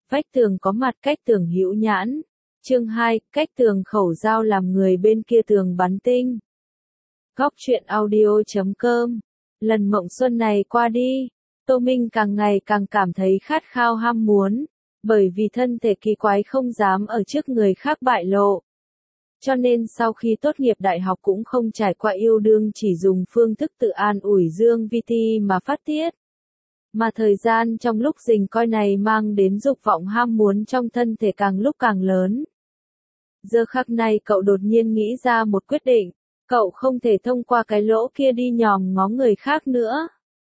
Vách tường có mặt cách tường hữu nhãn. Chương 2, cách tường khẩu dao làm người bên kia tường bắn tinh. Góc truyện audio.com. Lần mộng xuân này qua đi, Tô Minh càng ngày càng cảm thấy khát khao ham muốn, bởi vì thân thể kỳ quái không dám ở trước người khác bại lộ. Cho nên sau khi tốt nghiệp đại học cũng không trải qua yêu đương, chỉ dùng phương thức tự an ủi Dương Vi Ti mà phát tiết. Mà thời gian trong lúc rình coi này mang đến dục vọng ham muốn trong thân thể càng lúc càng lớn. Giờ khắc này cậu đột nhiên nghĩ ra một quyết định, cậu không thể thông qua cái lỗ kia đi nhòm ngó người khác nữa.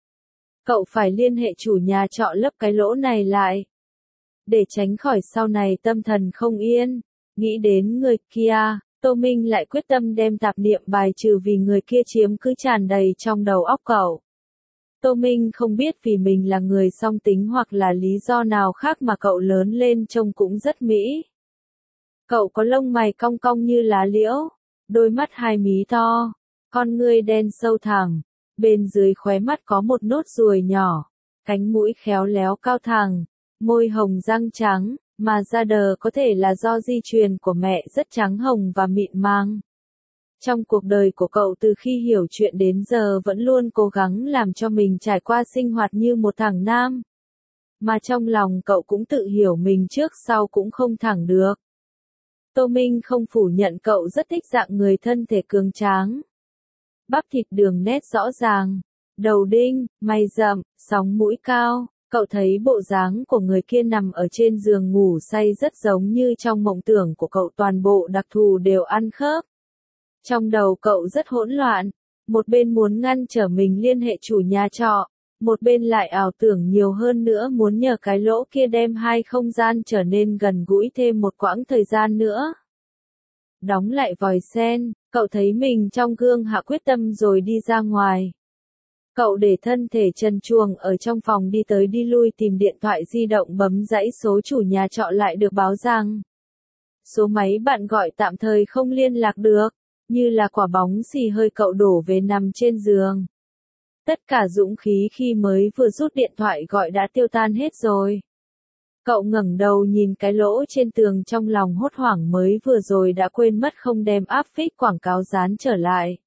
Cậu phải liên hệ chủ nhà trọ lấp cái lỗ này lại. Để tránh khỏi sau này tâm thần không yên, nghĩ đến người kia, Tô Minh lại quyết tâm đem tạp niệm bài trừ vì người kia chiếm cứ tràn đầy trong đầu óc cậu. Tô Minh không biết vì mình là người song tính hoặc là lý do nào khác mà cậu lớn lên trông cũng rất mỹ. Cậu có lông mày cong cong như lá liễu, đôi mắt hai mí to, con ngươi đen sâu thẳng, bên dưới khóe mắt có một nốt ruồi nhỏ, cánh mũi khéo léo cao thẳng, môi hồng răng trắng, mà da đờ có thể là do di truyền của mẹ rất trắng hồng và mịn màng. Trong cuộc đời của cậu từ khi hiểu chuyện đến giờ vẫn luôn cố gắng làm cho mình trải qua sinh hoạt như một thằng nam. Mà trong lòng cậu cũng tự hiểu mình trước sau cũng không thẳng được. Tô Minh không phủ nhận cậu rất thích dạng người thân thể cường tráng. Bắp thịt đường nét rõ ràng, đầu đinh, mày rậm, sóng mũi cao. Cậu thấy bộ dáng của người kia nằm ở trên giường ngủ say rất giống như trong mộng tưởng của cậu, toàn bộ đặc thù đều ăn khớp. Trong đầu cậu rất hỗn loạn, một bên muốn ngăn trở mình liên hệ chủ nhà trọ, một bên lại ảo tưởng nhiều hơn nữa muốn nhờ cái lỗ kia đem hai không gian trở nên gần gũi thêm một quãng thời gian nữa. Đóng lại vòi sen, cậu thấy mình trong gương hạ quyết tâm rồi đi ra ngoài. Cậu để thân thể trần truồng ở trong phòng đi tới đi lui tìm điện thoại di động, bấm dãy số chủ nhà trọ lại được báo rằng số máy bạn gọi tạm thời không liên lạc được, như là quả bóng xì hơi cậu đổ về nằm trên giường. Tất cả dũng khí khi mới vừa rút điện thoại gọi đã tiêu tan hết rồi. Cậu ngẩng đầu nhìn cái lỗ trên tường, trong lòng hốt hoảng, mới vừa rồi đã quên mất không đem áp phích quảng cáo dán trở lại.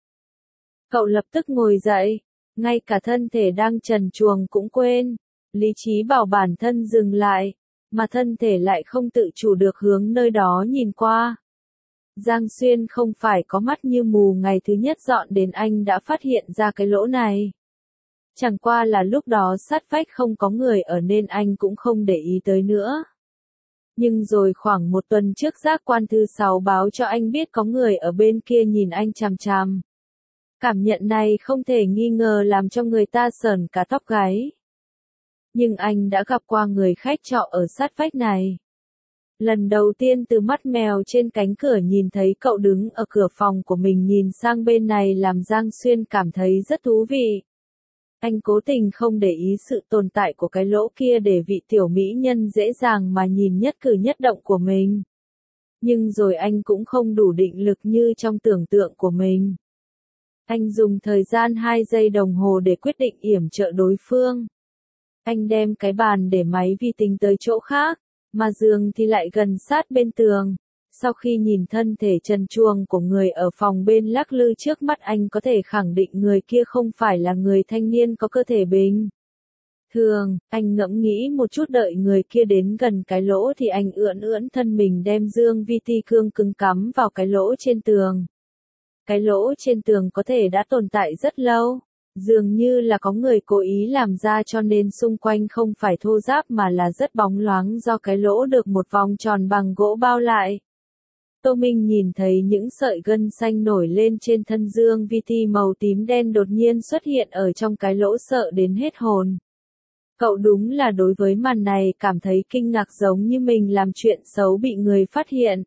Cậu lập tức ngồi dậy, ngay cả thân thể đang trần truồng cũng quên, lý trí bảo bản thân dừng lại, mà thân thể lại không tự chủ được hướng nơi đó nhìn qua. Giang Xuyên không phải có mắt như mù, ngày thứ nhất dọn đến anh đã phát hiện ra cái lỗ này. Chẳng qua là lúc đó sát vách không có người ở nên anh cũng không để ý tới nữa. Nhưng rồi khoảng một tuần trước giác quan thứ 6 báo cho anh biết có người ở bên kia nhìn anh chằm chằm. Cảm nhận này không thể nghi ngờ làm cho người ta sởn cả tóc gáy. Nhưng anh đã gặp qua người khách trọ ở sát vách này. Lần đầu tiên từ mắt mèo trên cánh cửa nhìn thấy cậu đứng ở cửa phòng của mình nhìn sang bên này làm Giang Xuyên cảm thấy rất thú vị. Anh cố tình không để ý sự tồn tại của cái lỗ kia để vị tiểu mỹ nhân dễ dàng mà nhìn nhất cử nhất động của mình. Nhưng rồi anh cũng không đủ định lực như trong tưởng tượng của mình. Anh dùng thời gian 2 giây đồng hồ để quyết định yểm trợ đối phương. Anh đem cái bàn để máy vi tính tới chỗ khác, mà giường thì lại gần sát bên tường. Sau khi nhìn thân thể trần truồng của người ở phòng bên lắc lư trước mắt, anh có thể khẳng định người kia không phải là người thanh niên có cơ thể bình thường. Anh ngẫm nghĩ một chút, đợi người kia đến gần cái lỗ thì anh ưỡn ưỡn thân mình đem Dương Vi Ti cương cứng cắm vào cái lỗ trên tường. Cái lỗ trên tường có thể đã tồn tại rất lâu, dường như là có người cố ý làm ra, cho nên xung quanh không phải thô ráp mà là rất bóng loáng do cái lỗ được một vòng tròn bằng gỗ bao lại. Tô Minh nhìn thấy những sợi gân xanh nổi lên trên thân Dương Vi Ti màu tím đen đột nhiên xuất hiện ở trong cái lỗ, sợ đến hết hồn. Cậu đúng là đối với màn này cảm thấy kinh ngạc, giống như mình làm chuyện xấu bị người phát hiện.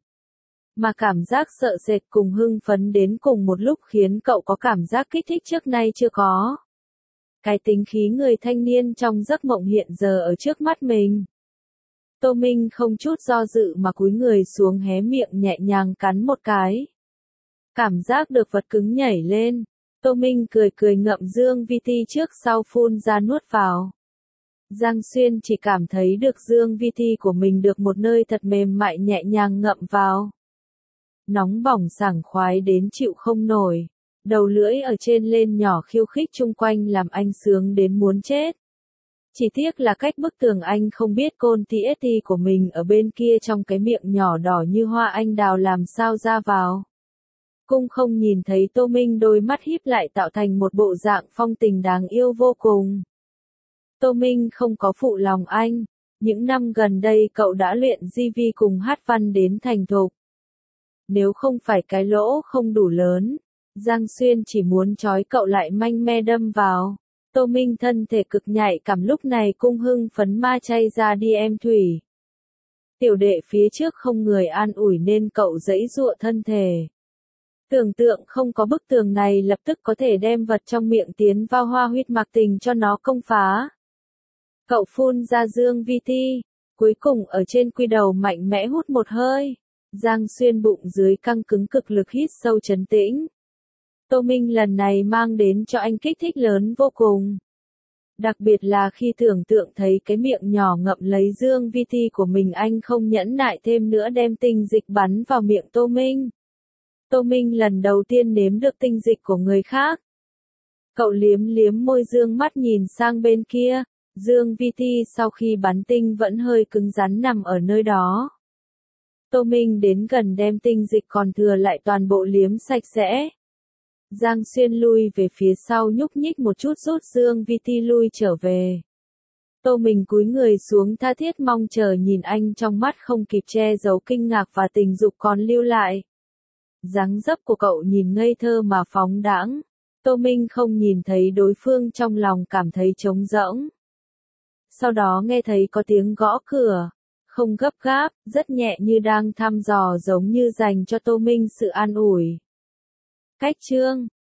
Mà cảm giác sợ sệt cùng hưng phấn đến cùng một lúc khiến cậu có cảm giác kích thích trước nay chưa có. Cái tính khí người thanh niên trong giấc mộng hiện giờ ở trước mắt mình. Tô Minh không chút do dự mà cúi người xuống, hé miệng nhẹ nhàng cắn một cái. Cảm giác được vật cứng nhảy lên. Tô Minh cười cười ngậm Dương Vi Ti trước sau phun ra nuốt vào. Giang Xuyên chỉ cảm thấy được dương vi thi của mình được một nơi thật mềm mại nhẹ nhàng ngậm vào. Nóng bỏng sảng khoái đến chịu không nổi. Đầu lưỡi ở trên lên nhỏ khiêu khích chung quanh làm anh sướng đến muốn chết. Chỉ tiếc là cách bức tường anh không biết côn TST của mình ở bên kia trong cái miệng nhỏ đỏ như hoa anh đào làm sao ra vào. Cung không nhìn thấy Tô Minh đôi mắt híp lại tạo thành một bộ dạng phong tình đáng yêu vô cùng. Tô Minh không có phụ lòng anh. Những năm gần đây cậu đã luyện GV cùng hát văn đến thành thục. Nếu không phải cái lỗ không đủ lớn, Giang Xuyên chỉ muốn trói cậu lại manh me đâm vào. Tô Minh thân thể cực nhạy cảm lúc này cung hưng phấn ma chay ra đi em Thủy. Tiểu đệ phía trước không người an ủi nên cậu giãy giụa thân thể. Tưởng tượng không có bức tường này lập tức có thể đem vật trong miệng tiến vào hoa huyết mạc tình cho nó công phá. Cậu phun ra dương vi thi, cuối cùng ở trên quy đầu mạnh mẽ hút một hơi. Giang Xuyên bụng dưới căng cứng cực lực hít sâu trấn tĩnh. Tô Minh lần này mang đến cho anh kích thích lớn vô cùng. Đặc biệt là khi tưởng tượng thấy cái miệng nhỏ ngậm lấy dương vi thi của mình anh không nhẫn nại thêm nữa đem tinh dịch bắn vào miệng Tô Minh. Tô Minh lần đầu tiên nếm được tinh dịch của người khác. Cậu liếm liếm môi dương mắt nhìn sang bên kia, dương vi thi sau khi bắn tinh vẫn hơi cứng rắn nằm ở nơi đó. Tô Minh đến gần đem tinh dịch còn thừa lại toàn bộ liếm sạch sẽ. Giang Xuyên lui về phía sau nhúc nhích một chút rút dương vi thi lui trở về. Tô Minh cúi người xuống tha thiết mong chờ nhìn anh trong mắt không kịp che giấu kinh ngạc và tình dục còn lưu lại. Dáng dấp của cậu nhìn ngây thơ mà phóng đãng. Tô Minh không nhìn thấy đối phương trong lòng cảm thấy trống rỗng. Sau đó nghe thấy có tiếng gõ cửa. Không gấp gáp, rất nhẹ như đang thăm dò giống như dành cho Tô Minh sự an ủi. Cách chương